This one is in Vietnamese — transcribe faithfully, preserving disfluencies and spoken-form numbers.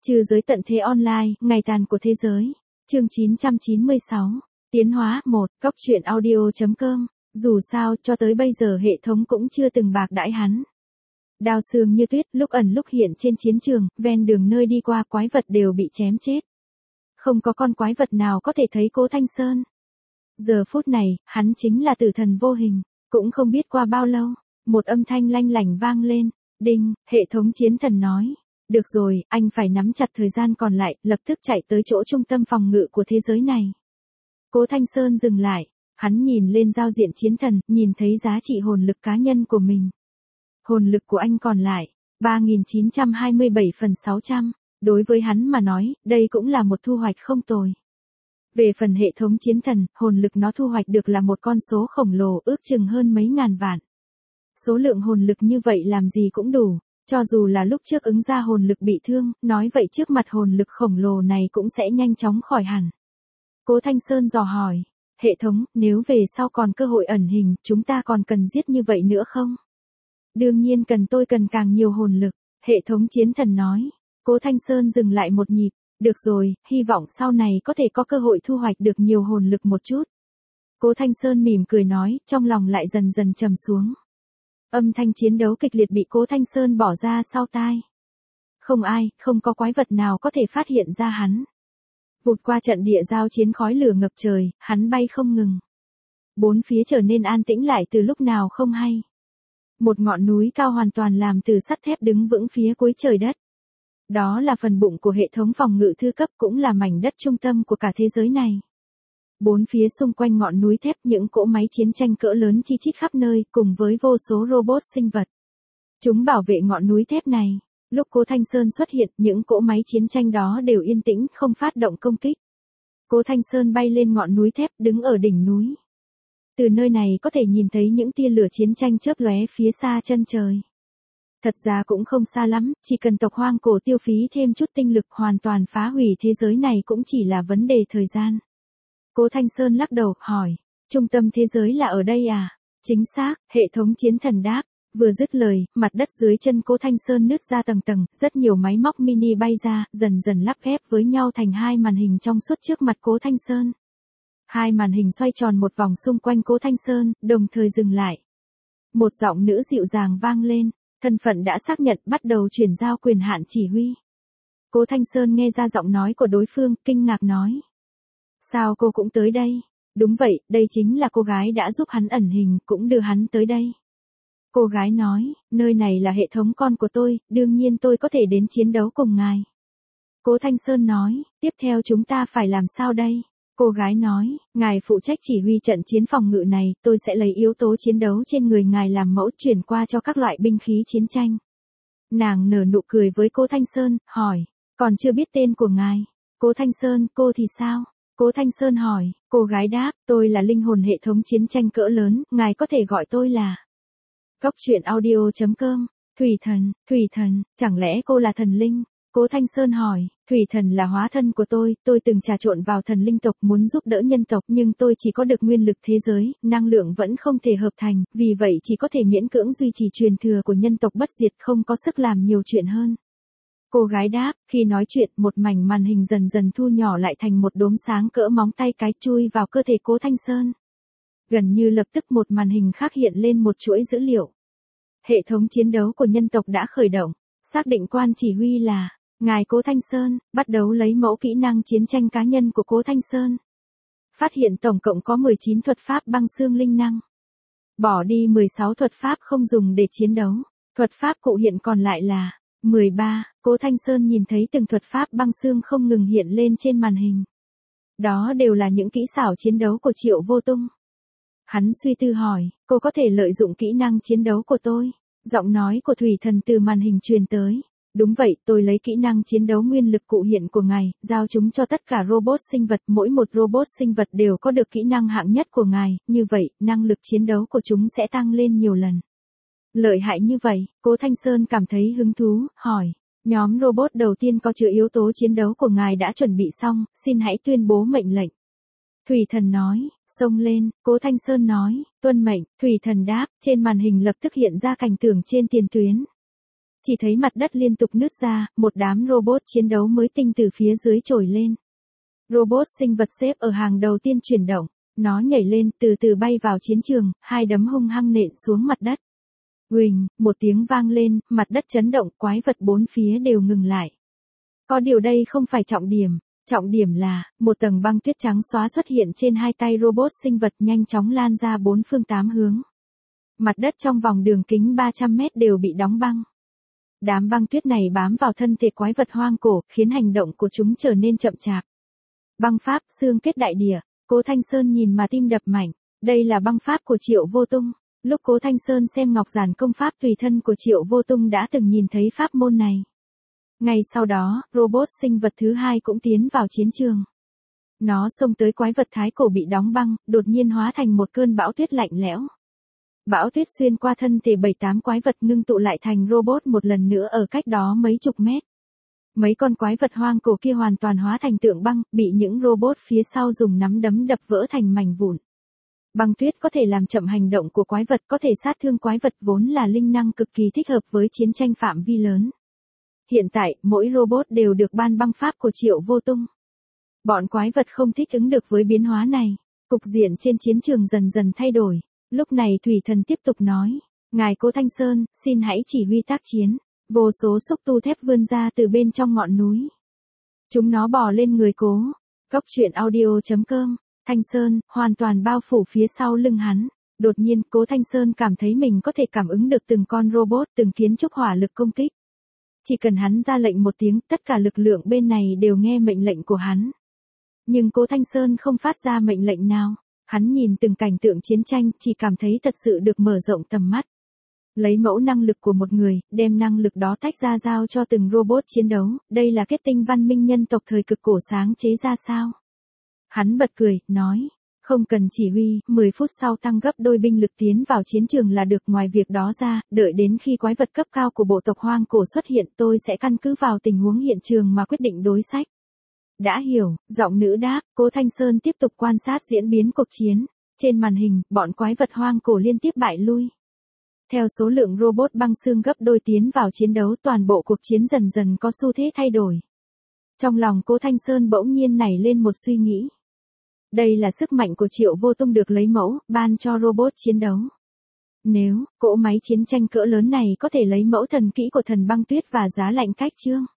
Trừ giới tận thế online, ngày tàn của thế giới. Chương chín trăm chín mươi sáu. Tiến hóa một. Góc truyện audio chấm com. Dù sao, cho tới bây giờ hệ thống cũng chưa từng bạc đãi hắn. Đao xương như tuyết, lúc ẩn lúc hiện trên chiến trường, ven đường nơi đi qua quái vật đều bị chém chết. Không có con quái vật nào có thể thấy Cố Thanh Sơn. Giờ phút này, hắn chính là tử thần vô hình. Cũng không biết qua bao lâu, một âm thanh lanh lảnh vang lên. Đinh, hệ thống chiến thần nói. Được rồi, anh phải nắm chặt thời gian còn lại, lập tức chạy tới chỗ trung tâm phòng ngự của thế giới này. Cố Thanh Sơn dừng lại, hắn nhìn lên giao diện chiến thần, nhìn thấy giá trị hồn lực cá nhân của mình. Hồn lực của anh còn lại, ba nghìn chín trăm hai mươi bảy phần sáu trăm, đối với hắn mà nói, đây cũng là một thu hoạch không tồi. Về phần hệ thống chiến thần, hồn lực nó thu hoạch được là một con số khổng lồ ước chừng hơn mấy ngàn vạn. Số lượng hồn lực như vậy làm gì cũng đủ. Cho dù là lúc trước ứng ra hồn lực bị thương, nói vậy trước mặt hồn lực khổng lồ này cũng sẽ nhanh chóng khỏi hẳn. Cố Thanh Sơn dò hỏi, hệ thống, nếu về sau còn cơ hội ẩn hình, chúng ta còn cần giết như vậy nữa không? Đương nhiên cần, tôi cần càng nhiều hồn lực, hệ thống chiến thần nói. Cố Thanh Sơn dừng lại một nhịp, được rồi, hy vọng sau này có thể có cơ hội thu hoạch được nhiều hồn lực một chút. Cố Thanh Sơn mỉm cười nói, trong lòng lại dần dần trầm xuống. Âm thanh chiến đấu kịch liệt bị Cố Thanh Sơn bỏ ra sau tai. Không ai, không có quái vật nào có thể phát hiện ra hắn. Vụt qua trận địa giao chiến khói lửa ngập trời, hắn bay không ngừng. Bốn phía trở nên an tĩnh lại từ lúc nào không hay. Một ngọn núi cao hoàn toàn làm từ sắt thép đứng vững phía cuối trời đất. Đó là phần bụng của hệ thống phòng ngự thư cấp, cũng là mảnh đất trung tâm của cả thế giới này. Bốn phía xung quanh ngọn núi thép những cỗ máy chiến tranh cỡ lớn chi chít khắp nơi, cùng với vô số robot sinh vật. Chúng bảo vệ ngọn núi thép này. Lúc Cố Thanh Sơn xuất hiện, những cỗ máy chiến tranh đó đều yên tĩnh, không phát động công kích. Cố Thanh Sơn bay lên ngọn núi thép, đứng ở đỉnh núi. Từ nơi này có thể nhìn thấy những tia lửa chiến tranh chớp lóe phía xa chân trời. Thật ra cũng không xa lắm, chỉ cần tộc hoang cổ tiêu phí thêm chút tinh lực hoàn toàn phá hủy thế giới này cũng chỉ là vấn đề thời gian. Cố Thanh Sơn lắc đầu, hỏi, trung tâm thế giới là ở đây à? Chính xác, hệ thống chiến thần đáp. Vừa dứt lời, mặt đất dưới chân Cố Thanh Sơn nứt ra tầng tầng, rất nhiều máy móc mini bay ra, dần dần lắp ghép với nhau thành hai màn hình trong suốt trước mặt Cố Thanh Sơn. Hai màn hình xoay tròn một vòng xung quanh Cố Thanh Sơn, đồng thời dừng lại. Một giọng nữ dịu dàng vang lên, thân phận đã xác nhận, bắt đầu chuyển giao quyền hạn chỉ huy. Cố Thanh Sơn nghe ra giọng nói của đối phương, kinh ngạc nói. Sao cô cũng tới đây? Đúng vậy, đây chính là cô gái đã giúp hắn ẩn hình, cũng đưa hắn tới đây. Cô gái nói, nơi này là hệ thống con của tôi, đương nhiên tôi có thể đến chiến đấu cùng ngài. Cố Thanh Sơn nói, tiếp theo chúng ta phải làm sao đây? Cô gái nói, ngài phụ trách chỉ huy trận chiến phòng ngự này, tôi sẽ lấy yếu tố chiến đấu trên người ngài làm mẫu chuyển qua cho các loại binh khí chiến tranh. Nàng nở nụ cười với Cố Thanh Sơn, hỏi, còn chưa biết tên của ngài. Cố Thanh Sơn, cô thì sao? Cố Thanh Sơn hỏi, cô gái đáp, tôi là linh hồn hệ thống chiến tranh cỡ lớn, ngài có thể gọi tôi là. Góc truyện audio chấm com. Thủy thần, Thủy thần, chẳng lẽ cô là thần linh? Cố Thanh Sơn hỏi, Thủy thần là hóa thân của tôi, tôi từng trà trộn vào thần linh tộc muốn giúp đỡ nhân tộc nhưng tôi chỉ có được nguyên lực thế giới, năng lượng vẫn không thể hợp thành, vì vậy chỉ có thể miễn cưỡng duy trì truyền thừa của nhân tộc bất diệt, không có sức làm nhiều chuyện hơn. Cô gái đáp, khi nói chuyện, một mảnh màn hình dần dần thu nhỏ lại thành một đốm sáng cỡ móng tay cái chui vào cơ thể Cố Thanh Sơn. Gần như lập tức một màn hình khác hiện lên một chuỗi dữ liệu. Hệ thống chiến đấu của nhân tộc đã khởi động, xác định quan chỉ huy là, ngài Cố Thanh Sơn, bắt đầu lấy mẫu kỹ năng chiến tranh cá nhân của Cố Thanh Sơn. Phát hiện tổng cộng có mười chín thuật pháp băng xương linh năng. Bỏ đi mười sáu thuật pháp không dùng để chiến đấu, thuật pháp cụ hiện còn lại là mười ba, Cố Thanh Sơn nhìn thấy từng thuật pháp băng xương không ngừng hiện lên trên màn hình. Đó đều là những kỹ xảo chiến đấu của Triệu Vô Tung. Hắn suy tư hỏi, cô có thể lợi dụng kỹ năng chiến đấu của tôi? Giọng nói của Thủy thần từ màn hình truyền tới. Đúng vậy, tôi lấy kỹ năng chiến đấu nguyên lực cụ hiện của ngài, giao chúng cho tất cả robot sinh vật, mỗi một robot sinh vật đều có được kỹ năng hạng nhất của ngài, như vậy, năng lực chiến đấu của chúng sẽ tăng lên nhiều lần. Lợi hại như vậy, Cố Thanh Sơn cảm thấy hứng thú, hỏi, nhóm robot đầu tiên có chứa yếu tố chiến đấu của ngài đã chuẩn bị xong, xin hãy tuyên bố mệnh lệnh. Thủy thần nói, xông lên, Cố Thanh Sơn nói, tuân mệnh, Thủy thần đáp, trên màn hình lập tức hiện ra cảnh tượng trên tiền tuyến. Chỉ thấy mặt đất liên tục nứt ra, một đám robot chiến đấu mới tinh từ phía dưới trồi lên. Robot sinh vật xếp ở hàng đầu tiên chuyển động, nó nhảy lên từ từ bay vào chiến trường, hai đấm hung hăng nện xuống mặt đất. Huỳnh, một tiếng vang lên, mặt đất chấn động, quái vật bốn phía đều ngừng lại. Có điều đây không phải trọng điểm, trọng điểm là, một tầng băng tuyết trắng xóa xuất hiện trên hai tay robot sinh vật nhanh chóng lan ra bốn phương tám hướng. Mặt đất trong vòng đường kính ba trăm mét đều bị đóng băng. Đám băng tuyết này bám vào thân thể quái vật hoang cổ, khiến hành động của chúng trở nên chậm chạp. Băng pháp, xương kết đại địa, Cố Thanh Sơn nhìn mà tim đập mạnh, đây là băng pháp của Triệu Vô Tung. Lúc Cố Thanh Sơn xem ngọc giản công pháp tùy thân của Triệu Vô Tung đã từng nhìn thấy pháp môn này. Ngay sau đó, robot sinh vật thứ hai cũng tiến vào chiến trường. Nó xông tới quái vật thái cổ bị đóng băng, đột nhiên hóa thành một cơn bão tuyết lạnh lẽo. Bão tuyết xuyên qua thân thể bảy tám quái vật ngưng tụ lại thành robot một lần nữa ở cách đó mấy chục mét. Mấy con quái vật hoang cổ kia hoàn toàn hóa thành tượng băng, bị những robot phía sau dùng nắm đấm đập vỡ thành mảnh vụn. Băng tuyết có thể làm chậm hành động của quái vật, có thể sát thương quái vật vốn là linh năng cực kỳ thích hợp với chiến tranh phạm vi lớn. Hiện tại, mỗi robot đều được ban băng pháp của Triệu Vô Tung. Bọn quái vật không thích ứng được với biến hóa này. Cục diện trên chiến trường dần dần thay đổi. Lúc này Thủy Thần tiếp tục nói. Ngài Cố Thanh Sơn, xin hãy chỉ huy tác chiến. Vô số xúc tu thép vươn ra từ bên trong ngọn núi. Chúng nó bò lên người Cố. Góc truyện audio chấm com. Thanh Sơn, hoàn toàn bao phủ phía sau lưng hắn. Đột nhiên, Cố Thanh Sơn cảm thấy mình có thể cảm ứng được từng con robot, từng kiến trúc hỏa lực công kích. Chỉ cần hắn ra lệnh một tiếng, tất cả lực lượng bên này đều nghe mệnh lệnh của hắn. Nhưng Cố Thanh Sơn không phát ra mệnh lệnh nào. Hắn nhìn từng cảnh tượng chiến tranh, chỉ cảm thấy thật sự được mở rộng tầm mắt. Lấy mẫu năng lực của một người, đem năng lực đó tách ra giao cho từng robot chiến đấu, đây là kết tinh văn minh nhân tộc thời cực cổ sáng chế ra sao? Hắn bật cười, nói, không cần chỉ huy, mười phút sau tăng gấp đôi binh lực tiến vào chiến trường là được. Ngoài việc đó ra, đợi đến khi quái vật cấp cao của bộ tộc hoang cổ xuất hiện, tôi sẽ căn cứ vào tình huống hiện trường mà quyết định đối sách. Đã hiểu, giọng nữ đáp. Cố Thanh Sơn tiếp tục quan sát diễn biến cuộc chiến. Trên màn hình, bọn quái vật hoang cổ liên tiếp bại lui. Theo số lượng robot băng xương gấp đôi tiến vào chiến đấu, toàn bộ cuộc chiến dần dần có xu thế thay đổi. Trong lòng Cố Thanh Sơn bỗng nhiên nảy lên một suy nghĩ. Đây là sức mạnh của Triệu Vô Tung được lấy mẫu, ban cho robot chiến đấu. Nếu, cỗ máy chiến tranh cỡ lớn này có thể lấy mẫu thần kỹ của thần băng tuyết và giá lạnh cách chương.